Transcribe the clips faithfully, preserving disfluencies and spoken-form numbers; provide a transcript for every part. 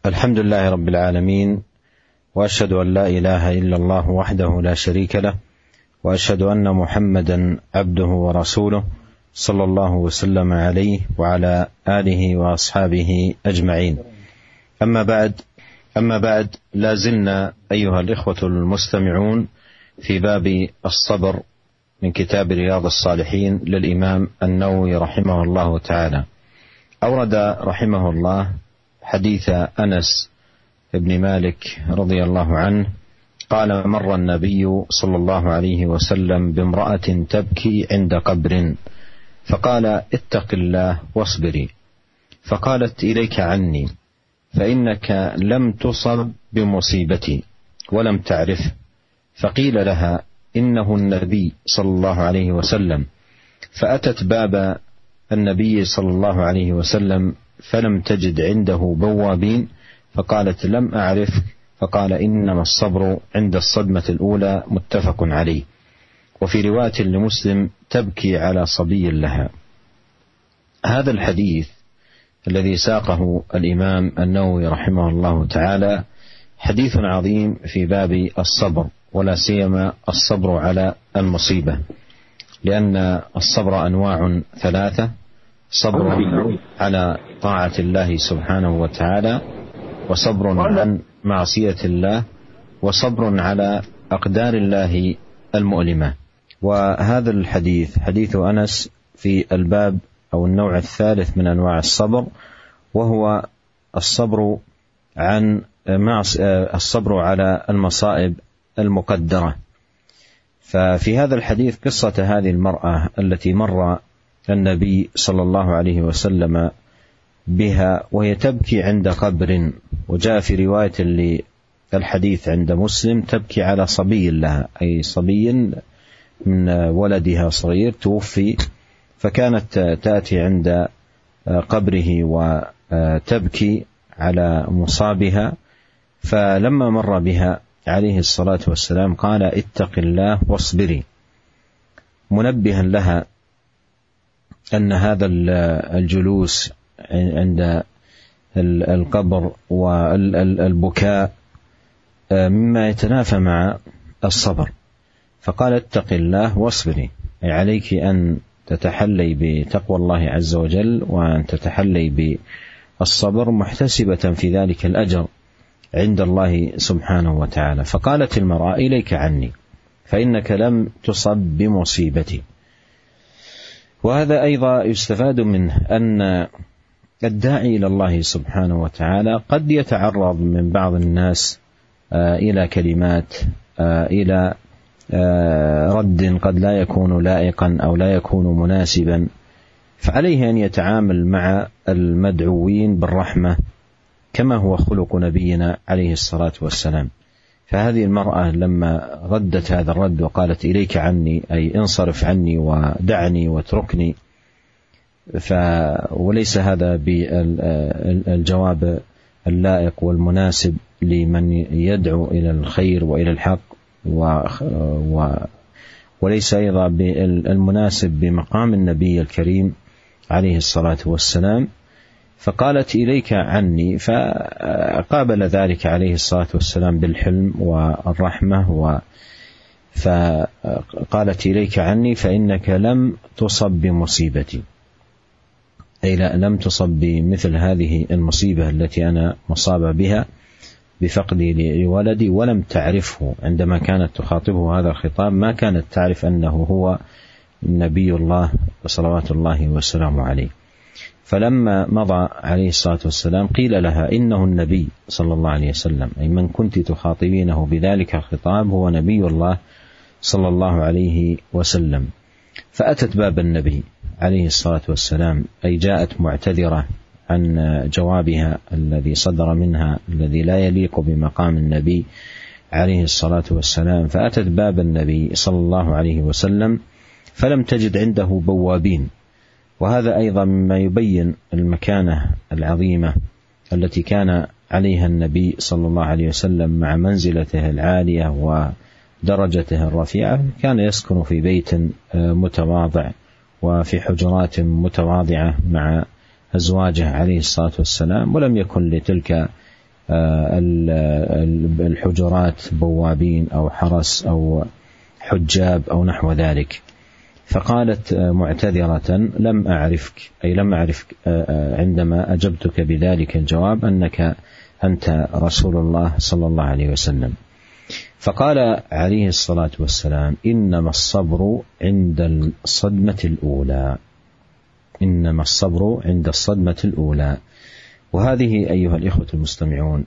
الحمد لله رب العالمين، وأشهد أن لا إله إلا الله وحده لا شريك له، وأشهد أن محمدا عبده ورسوله صلى الله وسلم عليه وعلى آله وأصحابه أجمعين. أما بعد أما بعد لا زلنا أيها الإخوة المستمعون في باب الصبر من كتاب رياض الصالحين للإمام النووي رحمه الله تعالى. أورد رحمه الله حديث أنس بن مالك رضي الله عنه قال: مر النبي صلى الله عليه وسلم بامرأة تبكي عند قبر، فقال: اتق الله واصبري. فقالت: إليك عني، فإنك لم تصب بمصيبتي ولم تعرف. فقيل لها: إنه النبي صلى الله عليه وسلم. فأتت باب النبي صلى الله عليه وسلم فلم تجد عنده بوابين، فقالت: لم أعرف. فقال: إنما الصبر عند الصدمة الأولى، متفق عليه. وفي رواية لمسلم: تبكي على صبي لها. هذا الحديث الذي ساقه الإمام النووي رحمه الله تعالى حديث عظيم في باب الصبر، ولا سيما الصبر على المصيبة، لأن الصبر أنواع ثلاثة: صبر على طاعة الله سبحانه وتعالى، وصبر عن معصية الله، وصبر على أقدار الله المؤلمة. وهذا الحديث حديث أنس في الباب أو النوع الثالث من أنواع الصبر، وهو الصبر عن الصبر على المصائب المقدرة. ففي هذا الحديث قصة هذه المرأة التي مر النبي صلى الله عليه وسلم بها وهي تبكي عند قبر، وجاء في رواية للحديث عند مسلم: تبكي على صبي لها، أي صبي من ولدها صغير توفي، فكانت تأتي عند قبره وتبكي على مصابها. فلما مر بها عليه الصلاة والسلام قال: اتق الله واصبري، منبها لها أن هذا الجلوس عند القبر والبكاء مما يتنافى مع الصبر. فقال: اتق الله واصبري، أي عليك أن تتحلي بتقوى الله عز وجل، وأن تتحلي بالصبر محتسبة في ذلك الأجر عند الله سبحانه وتعالى. فقالت المرأة: إليك عني، فإنك لم تصب بمصيبتي. وهذا أيضا يستفاد منه أن الداعي إلى الله سبحانه وتعالى قد يتعرض من بعض الناس إلى كلمات، إلى رد قد لا يكون لائقا أو لا يكون مناسبا، فعليه أن يتعامل مع المدعوين بالرحمة كما هو خلق نبينا عليه الصلاة والسلام. فهذه المرأة لما ردت هذا الرد وقالت: إليك عني، أي انصرف عني ودعني واتركني، ف وليس هذا بالجواب اللائق والمناسب لمن يدعو إلى الخير وإلى الحق، و... و... وليس أيضا بالمناسب بمقام النبي الكريم عليه الصلاة والسلام. فقالت: إليك عني، فقابل ذلك عليه الصلاة والسلام بالحلم والرحمة، و... فقالت: إليك عني، فإنك لم تصب بمصيبتي، أي لم تصب بمثل هذه المصيبة التي أنا مصاب بها بفقدي لولدي، ولم تعرفه. عندما كانت تخاطبه هذا الخطاب ما كانت تعرف أنه هو نبي الله صلوات الله وسلامه عليه. فلما مضى عليه الصلاة والسلام قيل لها: إنه النبي صلى الله عليه وسلم، أي من كنت تخاطبينه بذلك الخطاب هو نبي الله صلى الله عليه وسلم. فأتت باب النبي عليه الصلاة والسلام، أي جاءت معتذرة عن جوابها الذي صدر منها الذي لا يليق بمقام النبي عليه الصلاة والسلام. فأتت باب النبي صلى الله عليه وسلم فلم تجد عنده بوابين. وهذا أيضا مما يبين المكانة العظيمة التي كان عليها النبي صلى الله عليه وسلم مع منزلته العالية ودرجته الرفيعة. كان يسكن في بيت متواضع وفي حجرات متواضعة مع أزواجه عليه الصلاة والسلام، ولم يكن لتلك الحجرات بوابين أو حرس أو حجاب أو نحو ذلك. فقالت معتذرة: لم أعرفك، أي لم أعرفك عندما أجبتك بذلك الجواب أنك أنت رسول الله صلى الله عليه وسلم. فقال عليه الصلاة والسلام: إنما الصبر عند الصدمة الأولى، إنما الصبر عند الصدمة الأولى. وهذه أيها الإخوة المستمعون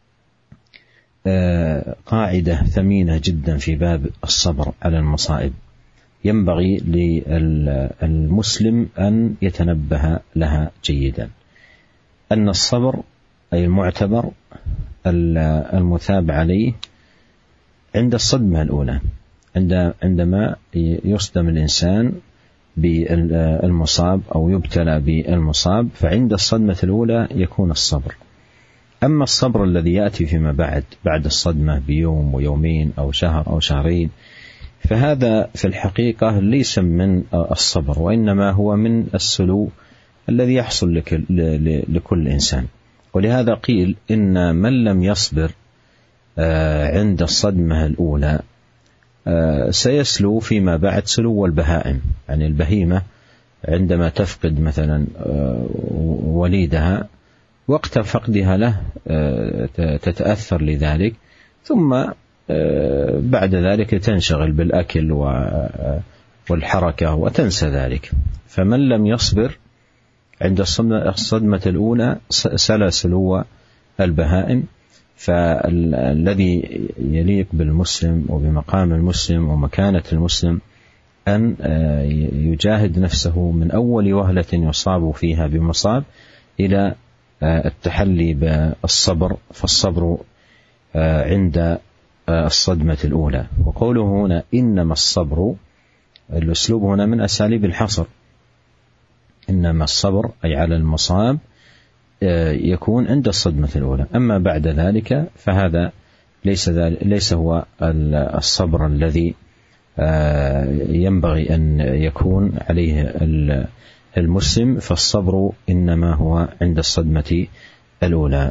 قاعدة ثمينة جدا في باب الصبر على المصائب، ينبغي للمسلم أن يتنبه لها جيدا، أن الصبر أي المعتبر المثاب عليه عند الصدمة الأولى، عندما يصدم الإنسان بالمصاب أو يبتلى بالمصاب، فعند الصدمة الأولى يكون الصبر. أما الصبر الذي يأتي فيما بعد بعد الصدمة بيوم ويومين أو شهر أو شهرين، فهذا في الحقيقة ليس من الصبر، وإنما هو من السلو الذي يحصل لكل إنسان. ولهذا قيل إن من لم يصبر عند الصدمة الأولى سيسلو فيما بعد سلو البهائم. يعني البهيمة عندما تفقد مثلا وليدها، وقت فقدها له تتأثر لذلك، ثم بعد ذلك تنشغل بالأكل والحركة وتنسى ذلك. فمن لم يصبر عند الصدمة الأولى سلى سلو البهائم. فالذي يليق بالمسلم وبمقام المسلم ومكانة المسلم أن يجاهد نفسه من أول وهلة يصاب فيها بمصاب إلى التحلي بالصبر، فالصبر عند الصدمة الأولى. وقوله هنا إنما الصبر، الأسلوب هنا من أساليب الحصر، إنما الصبر أي على المصاب يكون عند الصدمة الأولى، أما بعد ذلك فهذا ليس ليس هو الصبر الذي ينبغي أن يكون عليه المسلم، فالصبر إنما هو عند الصدمة الأولى.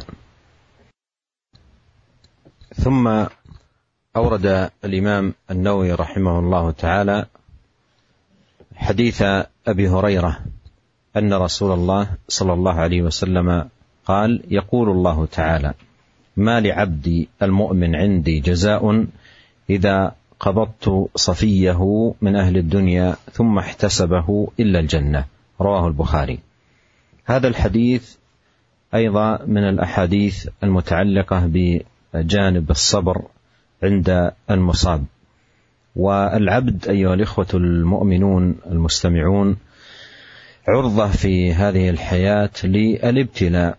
ثم أورد الإمام النووي رحمه الله تعالى حديث أبي هريرة أن رسول الله صلى الله عليه وسلم قال: يقول الله تعالى: ما لعبدي المؤمن عندي جزاء إذا قبضت صفيه من أهل الدنيا ثم احتسبه إلا الجنة. رواه البخاري. هذا الحديث أيضا من الأحاديث المتعلقة بجانب الصبر عند المصاب. والعبد أيها الإخوة المؤمنون المستمعون عرضة في هذه الحياة للابتلاء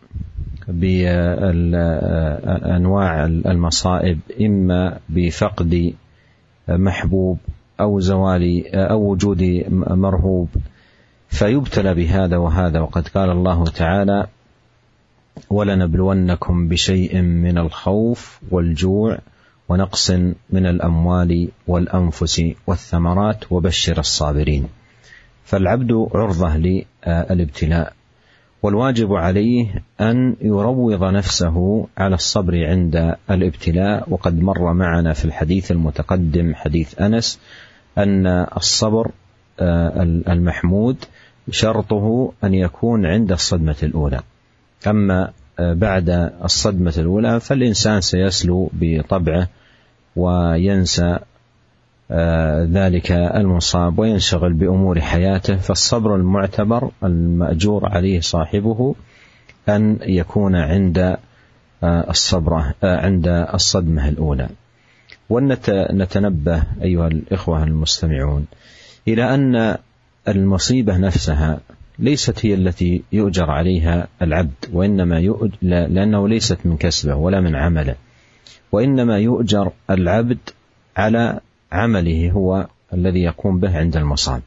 بأنواع المصائب، إما بفقد محبوب أو زوال أو وجود مرهوب، فيبتلى بهذا وهذا. وقد قال الله تعالى: ولنبلونكم بشيء من الخوف والجوع ونقص من الأموال والأنفس والثمرات وبشر الصابرين. فالعبد عرضة للابتلاء، والواجب عليه أن يروض نفسه على الصبر عند الابتلاء. وقد مر معنا في الحديث المتقدم حديث أنس أن الصبر المحمود شرطه أن يكون عند الصدمة الأولى، أما بعد الصدمة الأولى فالإنسان سيسلو بطبعه وينسى ذلك المصاب وينشغل بأمور حياته. فالصبر المعتبر المأجور عليه صاحبه أن يكون عند الصبر عند الصدمة الأولى. ونتنبه أيها الإخوة المستمعون إلى أن المصيبة نفسها ليست هي التي يؤجر عليها العبد، وإنما يؤجر لأنه ليست من كسبه ولا من عمله، وإنما يؤجر العبد على عمله هو الذي يقوم به عند المصاب.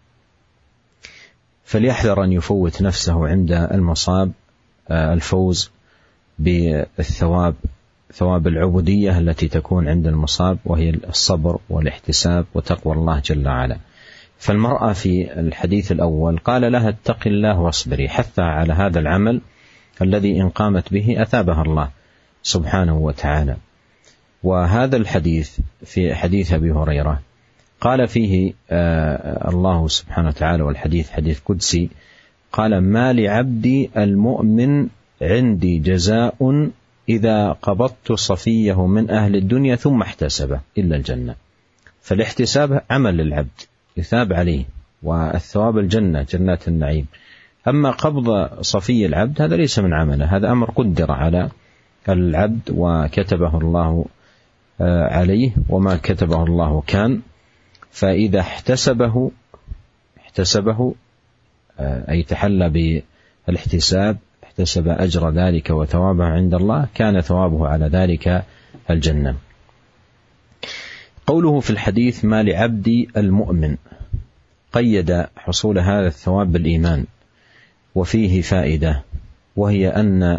فليحذر أن يفوت نفسه عند المصاب الفوز بالثواب، ثواب العبودية التي تكون عند المصاب، وهي الصبر والاحتساب وتقوى الله جل وعلا. فالمرأة في الحديث الأول قال لها: اتق الله واصبري، حثها على هذا العمل الذي إن قامت به أثابها الله سبحانه وتعالى. وهذا الحديث في حديث أبي هريرة قال فيه الله سبحانه وتعالى، والحديث حديث قدسي، قال: ما لعبدي المؤمن عندي جزاء إذا قبضت صفيه من أهل الدنيا ثم احتسبه إلا الجنة. فالاحتساب عمل للعبد يثاب عليه، والثواب الجنة، جنات النعيم. أما قبض صفي العبد هذا ليس من عمله، هذا أمر قدر على العبد وكتبه الله عليه، وما كتبه الله كان. فإذا احتسبه احتسبه أي تحلى بالاحتساب، احتسب أجر ذلك وثوابه عند الله، كان ثوابه على ذلك الجنة. قوله في الحديث: ما لعبدي المؤمن، قيد حصول هذا الثواب بالإيمان، وفيه فائدة، وهي أن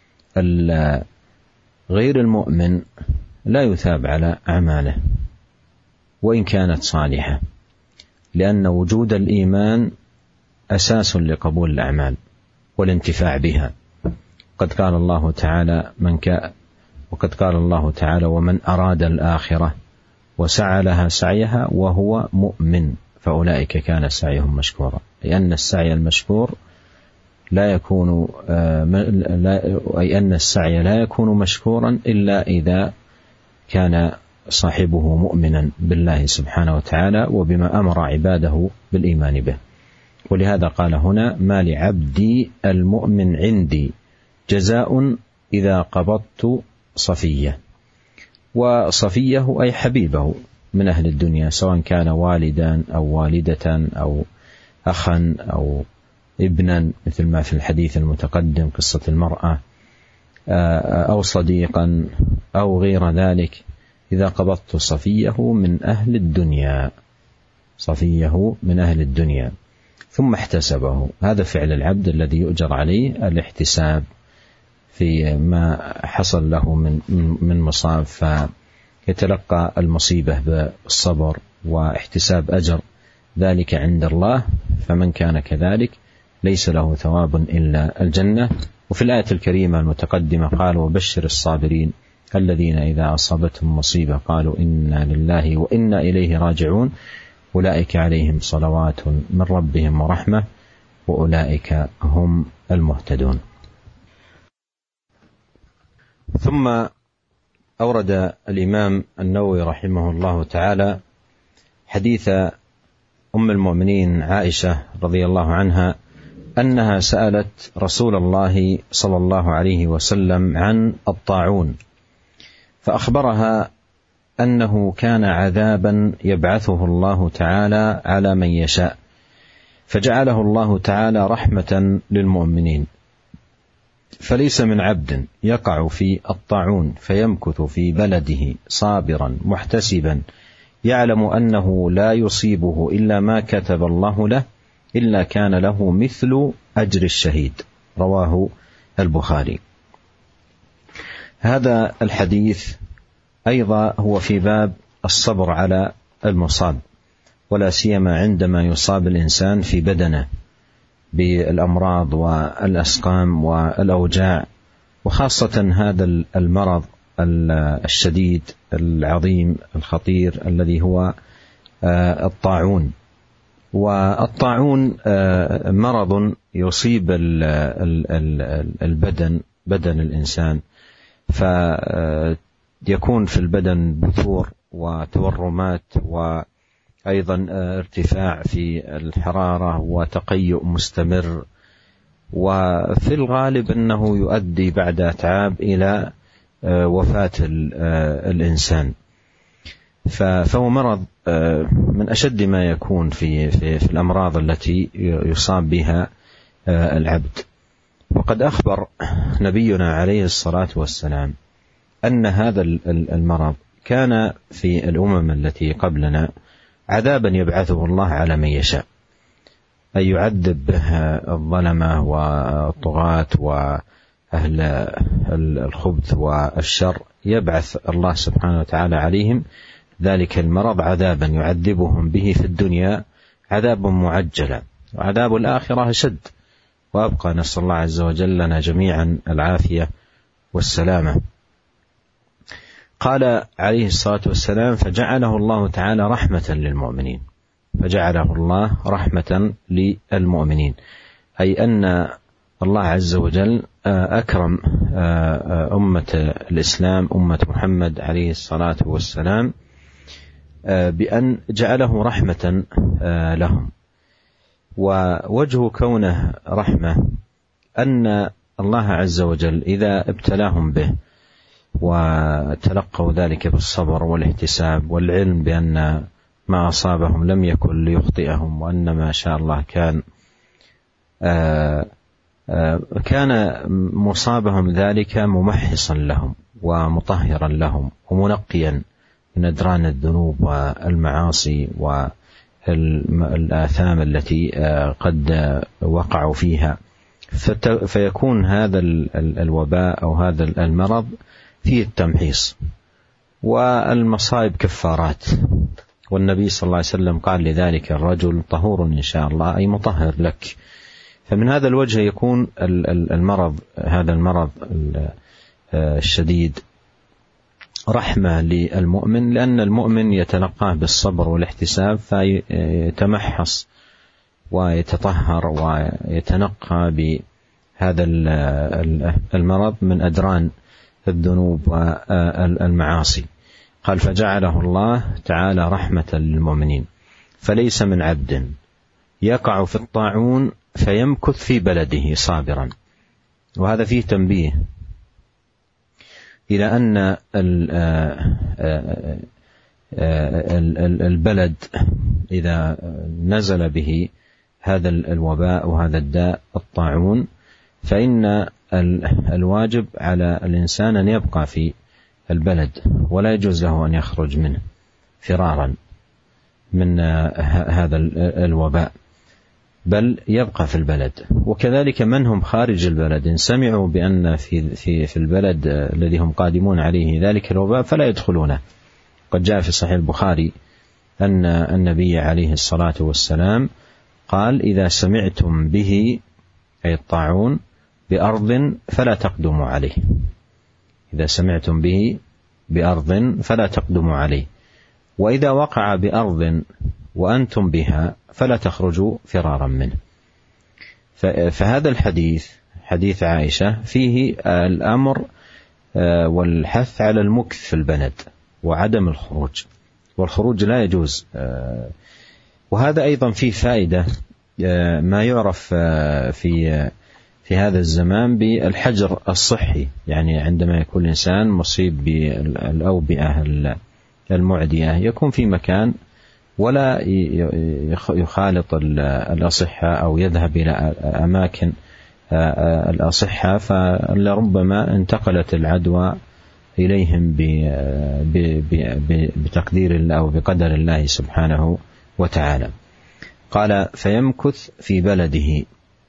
غير المؤمن لا يثاب على أعماله وإن كانت صالحة، لأن وجود الإيمان أساس لقبول الأعمال والانتفاع بها. قد قال الله تعالى: من كان وقد قال الله تعالى: ومن أراد الآخرة وسعى لها سعيها وهو مؤمن فأولئك كان سعيهم مشكورا. لأن السعي المشكور لا يكون أي أن السعي لا يكون مشكورا إلا إذا كان صاحبه مؤمنا بالله سبحانه وتعالى وبما أمر عباده بالإيمان به. ولهذا قال هنا: ما لعبدي المؤمن عندي جزاء إذا قبضت صفيه. وصفيه أي حبيبه من أهل الدنيا، سواء كان والدا أو والدة أو أخا أو ابنا، مثل ما في الحديث المتقدم قصة المرأة، أو صديقا أو غير ذلك. إذا قبضت صفيه من أهل الدنيا، صفيه من أهل الدنيا ثم احتسبه، هذا فعل العبد الذي يؤجر عليه الاحتساب في ما حصل له من من مصاب، فيتلقى المصيبة بالصبر واحتساب أجر ذلك عند الله. فمن كان كذلك ليس له ثواب إلا الجنة. وفي الآية الكريمة المتقدمة قال: وبشر الصابرين الذين إذا أصابتهم مصيبة قالوا إنا لله وإنا إليه راجعون أولئك عليهم صلوات من ربهم ورحمة وأولئك هم المهتدون. ثم أورد الإمام النووي رحمه الله تعالى حديث أم المؤمنين عائشة رضي الله عنها أنها سألت رسول الله صلى الله عليه وسلم عن الطاعون، فأخبرها أنه كان عذابا يبعثه الله تعالى على من يشاء، فجعله الله تعالى رحمة للمؤمنين. فليس من عبد يقع في الطاعون فيمكث في بلده صابرا محتسبا يعلم أنه لا يصيبه إلا ما كتب الله له إلا كان له مثل أجر الشهيد. رواه البخاري. هذا الحديث أيضا هو في باب الصبر على المصاب، ولا سيما عندما يصاب الإنسان في بدنه بالأمراض والأسقام والأوجاع، وخاصة هذا المرض الشديد العظيم الخطير الذي هو الطاعون. والطاعون مرض يصيب البدن بدن الإنسان، فيكون في البدن بثور وتورمات، وأيضا ارتفاع في الحرارة وتقيؤ مستمر، وفي الغالب أنه يؤدي بعد أتعاب إلى وفاة الإنسان. فهو مرض من أشد ما يكون في, في, في الأمراض التي يصاب بها العبد. وقد أخبر نبينا عليه الصلاة والسلام أن هذا المرض كان في الأمم التي قبلنا عذابا يبعثه الله على من يشاء، أي يعذب به الظلمة والطغاة وأهل الخبث والشر، يبعث الله سبحانه وتعالى عليهم ذلك المرض عذابا يعذبهم به في الدنيا عذاب معجلا، وعذاب الآخرة أشد وأبقى. نسأل الله عز وجل لنا جميعا العافية والسلامة. قال عليه الصلاة والسلام: فجعله الله تعالى رحمة للمؤمنين. فجعله الله رحمة للمؤمنين، أي أن الله عز وجل أكرم أمة الإسلام، أمة محمد عليه الصلاة والسلام، بأن جعله رحمة لهم. ووجه كونه رحمة أن الله عز وجل إذا ابتلاهم به وتلقوا ذلك بالصبر والاحتساب والعلم بأن ما أصابهم لم يكن ليخطئهم، وأن ما شاء الله كان آآ آآ كان مصابهم ذلك ممحصا لهم ومطهرا لهم ومنقيا من أدران الذنوب والمعاصي والآثام التي قد وقعوا فيها، فيكون هذا الوباء أو هذا المرض فيه التمحيص، والمصائب كفارات. والنبي صلى الله عليه وسلم قال لذلك الرجل: طهور إن شاء الله، أي مطهر لك. فمن هذا الوجه يكون المرض، هذا المرض الشديد، رحمة للمؤمن، لأن المؤمن يتلقاه بالصبر والاحتساب فيتمحص ويتطهر ويتنقى بهذا المرض من أدران الذنوب والمعاصي. قال: فجعله الله تعالى رحمة للمؤمنين. فليس من عبد يقع في الطاعون فيمكث في بلده صابرا. وهذا فيه تنبيه إلى أن البلد إذا نزل به هذا الوباء وهذا الداء الطاعون، فإن الواجب على الإنسان أن يبقى في البلد، ولا يجوز له أن يخرج منه فرارا من هذا الوباء، بل يبقى في البلد. وكذلك من هم خارج البلد إن سمعوا بأن في في في البلد الذي هم قادمون عليه ذلك الوباء فلا يدخلونه. قد جاء في صحيح البخاري أن النبي عليه الصلاة والسلام قال: إذا سمعتم به، أي الطاعون، بأرض فلا تقدموا عليه. إذا سمعتم به بأرض فلا تقدموا عليه، وإذا وقع بأرض وأنتم بها فلا تخرجوا فرارا منه. فهذا الحديث، حديث عائشة، فيه الأمر والحث على المكث في البلد وعدم الخروج، والخروج لا يجوز. وهذا أيضا فيه فائدة، ما يعرف في في هذا الزمان بالحجر الصحي، يعني عندما يكون الإنسان مصيب بالأوبئة المعدية يكون في مكان ولا يخالط الأصحة أو يذهب إلى أماكن الأصحة، فلربما انتقلت العدوى إليهم بتقدير الله أو بقدر الله سبحانه وتعالى. قال: فيمكث في بلده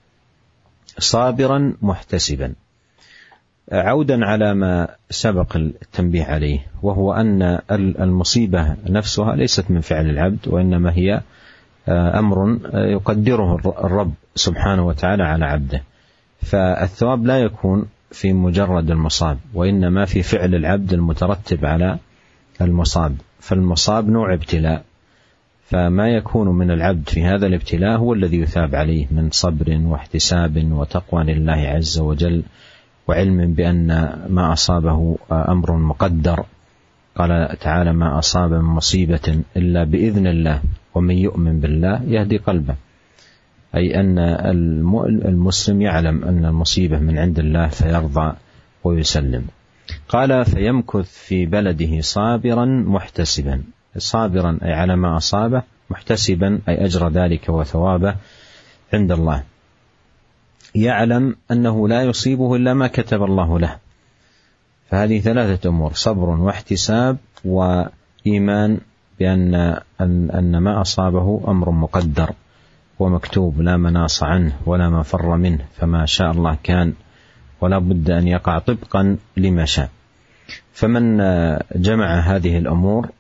صابرا محتسبا. عودا على ما سبق التنبيه عليه، وهو أن المصيبة نفسها ليست من فعل العبد، وإنما هي أمر يقدره الرب سبحانه وتعالى على عبده. فالثواب لا يكون في مجرد المصاب، وإنما في فعل العبد المترتب على المصاب. فالمصاب نوع ابتلاء، فما يكون من العبد في هذا الابتلاء هو الذي يثاب عليه من صبر واحتساب وتقوى لله عز وجل، وعلم بأن ما أصابه أمر مقدر. قال تعالى: ما أصاب من مصيبة إلا بإذن الله ومن يؤمن بالله يهدي قلبه، أي أن المسلم يعلم أن المصيبة من عند الله فيرضى ويسلم. قال: فيمكث في بلده صابرا محتسبا. صابرا أي على ما أصابه، محتسبا أي أجر ذلك وثوابه عند الله، يعلم أنه لا يصيبه إلا ما كتب الله له. فهذه ثلاثة أمور: صبر واحتساب وإيمان بأن أن ما أصابه أمر مقدر ومكتوب لا مناص عنه ولا مفر منه، فما شاء الله كان ولا بد أن يقع طبقا لما شاء. فمن جمع هذه الأمور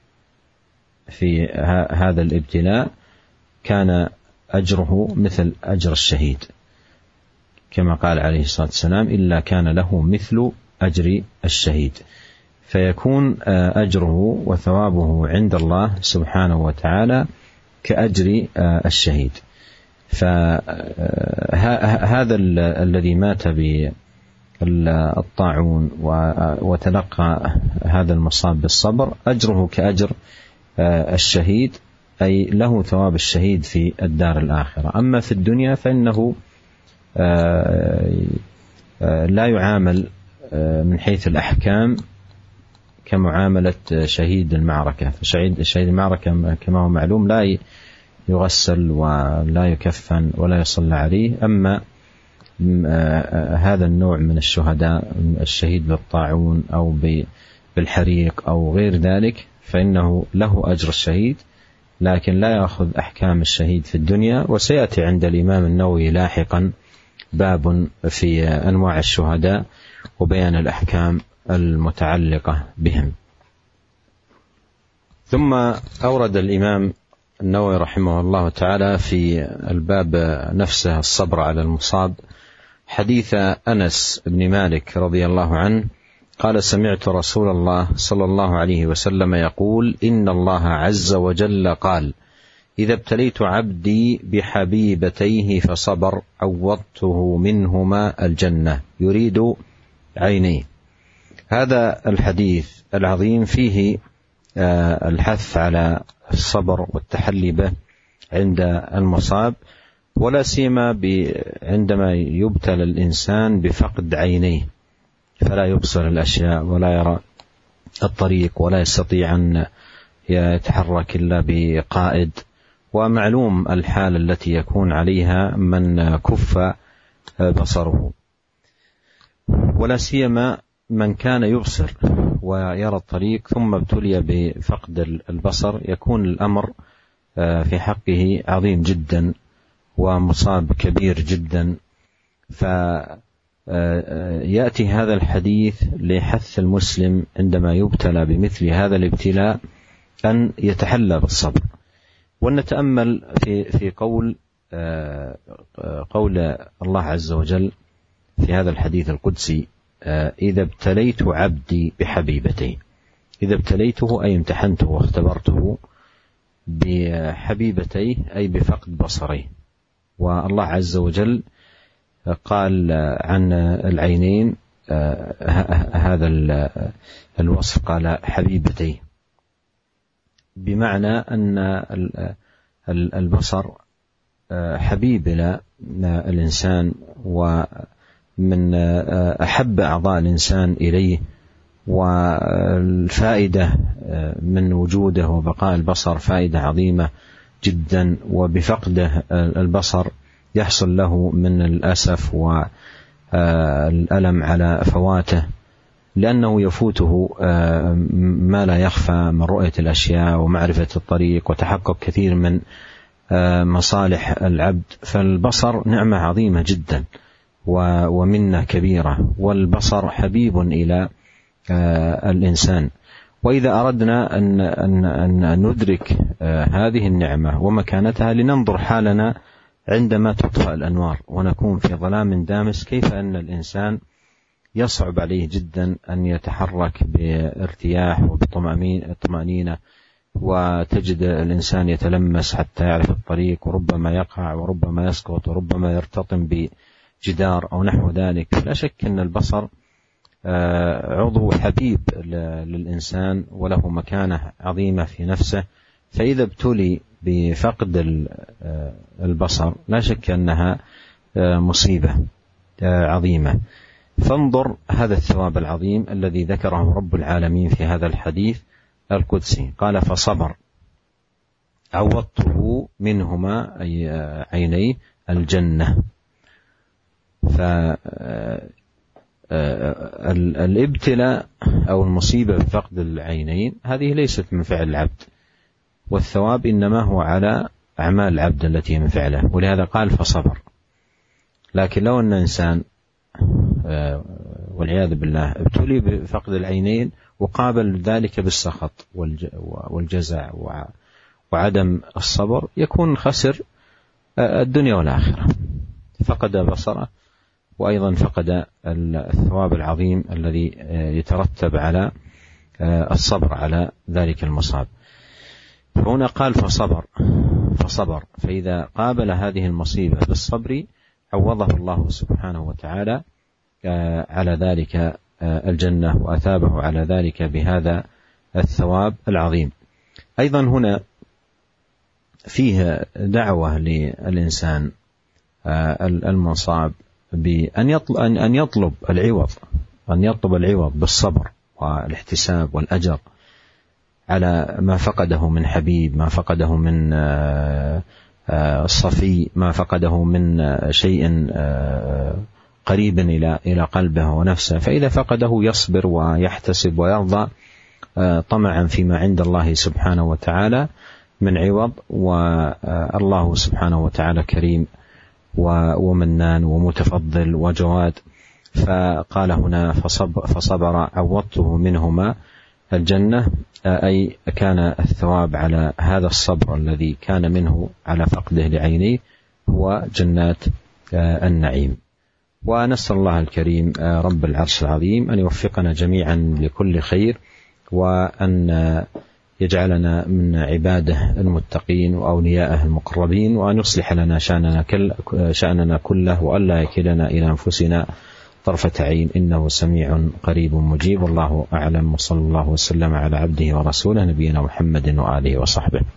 في هذا الابتلاء كان أجره مثل أجر الشهيد، كما قال عليه الصلاة والسلام: إلا كان له مثل أجر الشهيد. فيكون أجره وثوابه عند الله سبحانه وتعالى كأجر الشهيد. فهذا الذي مات بالطاعون وتلقى هذا المصاب بالصبر أجره كأجر الشهيد، أي له ثواب الشهيد في الدار الآخرة. أما في الدنيا فإنه لا يعامل من حيث الأحكام كمعاملة شهيد المعركة. فشهيد شهيد المعركة كما هو معلوم لا يغسل ولا يكفن ولا يصلى عليه. أما هذا النوع من الشهداء، الشهيد بالطاعون أو بالحريق أو غير ذلك، فإنه له أجر الشهيد لكن لا يأخذ أحكام الشهيد في الدنيا. وسيأتي عند الإمام النووي لاحقا باب في أنواع الشهداء وبيان الأحكام المتعلقة بهم. ثم أورد الإمام النووي رحمه الله تعالى في الباب نفسه الصبر على المصاب حديث أنس بن مالك رضي الله عنه قال: سمعت رسول الله صلى الله عليه وسلم يقول: إن الله عز وجل قال: إذا ابتليت عبدي بحبيبتيه فصبر عوضته منهما الجنة، يريد عينيه. هذا الحديث العظيم فيه الحث على الصبر والتحلي به عند المصاب، ولا سيما عندما يبتلى الإنسان بفقد عينيه، فلا يبصر الأشياء ولا يرى الطريق ولا يستطيع أن يتحرك إلا بقائد. ومعلوم الحال التي يكون عليها من كف بصره، ولا سيما من كان يبصر ويرى الطريق ثم ابتلي بفقد البصر، يكون الأمر في حقه عظيم جدا ومصاب كبير جدا. فيأتي هذا الحديث لحث المسلم عندما يبتلى بمثل هذا الابتلاء أن يتحلى بالصبر. ونتأمل في في قول قول الله عز وجل في هذا الحديث القدسي: إذا ابتليت عبدي بحبيبتي. إذا ابتليته أي امتحنته واختبرته بحبيبتيه أي بفقد بصريه. والله عز وجل قال عن العينين هذا الوصف، قال حبيبتيه، بمعنى أن البصر حبيب إلى الإنسان ومن أحب أعضاء الإنسان إليه، والفائدة من وجوده وبقاء البصر فائدة عظيمة جدا. وبفقده البصر يحصل له من الأسف والألم على فواته، لأنه يفوته ما لا يخفى من رؤية الأشياء ومعرفة الطريق وتحقق كثير من مصالح العبد. فالبصر نعمة عظيمة جدا ومنة كبيرة، والبصر حبيب إلى الإنسان. وإذا أردنا أن, أن, أن ندرك هذه النعمة ومكانتها لننظر حالنا عندما تطفأ الأنوار ونكون في ظلام دامس، كيف أن الإنسان يصعب عليه جدا أن يتحرك بارتياح وبطمأنينة، وتجد الإنسان يتلمس حتى يعرف الطريق، وربما يقع وربما يسقط وربما يرتطم بجدار أو نحو ذلك. لا شك أن البصر عضو حبيب للإنسان وله مكانة عظيمة في نفسه، فإذا ابتلي بفقد البصر لا شك أنها مصيبة عظيمة. فانظر هذا الثواب العظيم الذي ذكره رب العالمين في هذا الحديث القدسي، قال: فصبر عوضته منهما أي عينيه الجنة. فالابتلاء أو المصيبة بفقد العينين هذه ليست من فعل العبد، والثواب إنما هو على أعمال العبد التي من فعله، ولهذا قال فصبر. لكن لو أن إنسان والعياذ بالله ابتلي بفقد العينين وقابل ذلك بالسخط والجزع وعدم الصبر، يكون خسر الدنيا والآخرة، فقد بصره وأيضا فقد الثواب العظيم الذي يترتب على الصبر على ذلك المصاب. هنا قال فصبر فصبر فإذا قابل هذه المصيبة بالصبر عوضه الله سبحانه وتعالى على ذلك الجنة وأثابه على ذلك بهذا الثواب العظيم. أيضا هنا فيه دعوة للإنسان المصاب بأن يطلب أن يطلب العوض أن يطلب العوض بالصبر والاحتساب والأجر على ما فقده من حبيب، ما فقده من الصفي، ما فقده من شيء قريب إلى إلى قلبه ونفسه. فإذا فقده يصبر ويحتسب ويرضى طمعا فيما عند الله سبحانه وتعالى من عوض. والله سبحانه وتعالى كريم ومنان ومتفضل وجواد. فقال هنا فصبر, فصبر عوضته منهما الجنة، أي كان الثواب على هذا الصبر الذي كان منه على فقده لعينيه هو جنات النعيم. ونسأل الله الكريم رب العرش العظيم أن يوفقنا جميعا لكل خير، وأن يجعلنا من عباده المتقين وأوليائه المقربين، وأن يصلح لنا شأننا, شأننا كله، وأن لا يكلنا إلى أنفسنا طرفة عين، إنه سميع قريب مجيب. الله أعلم، وصلى الله وسلم على عبده ورسوله نبينا محمد وآله وصحبه.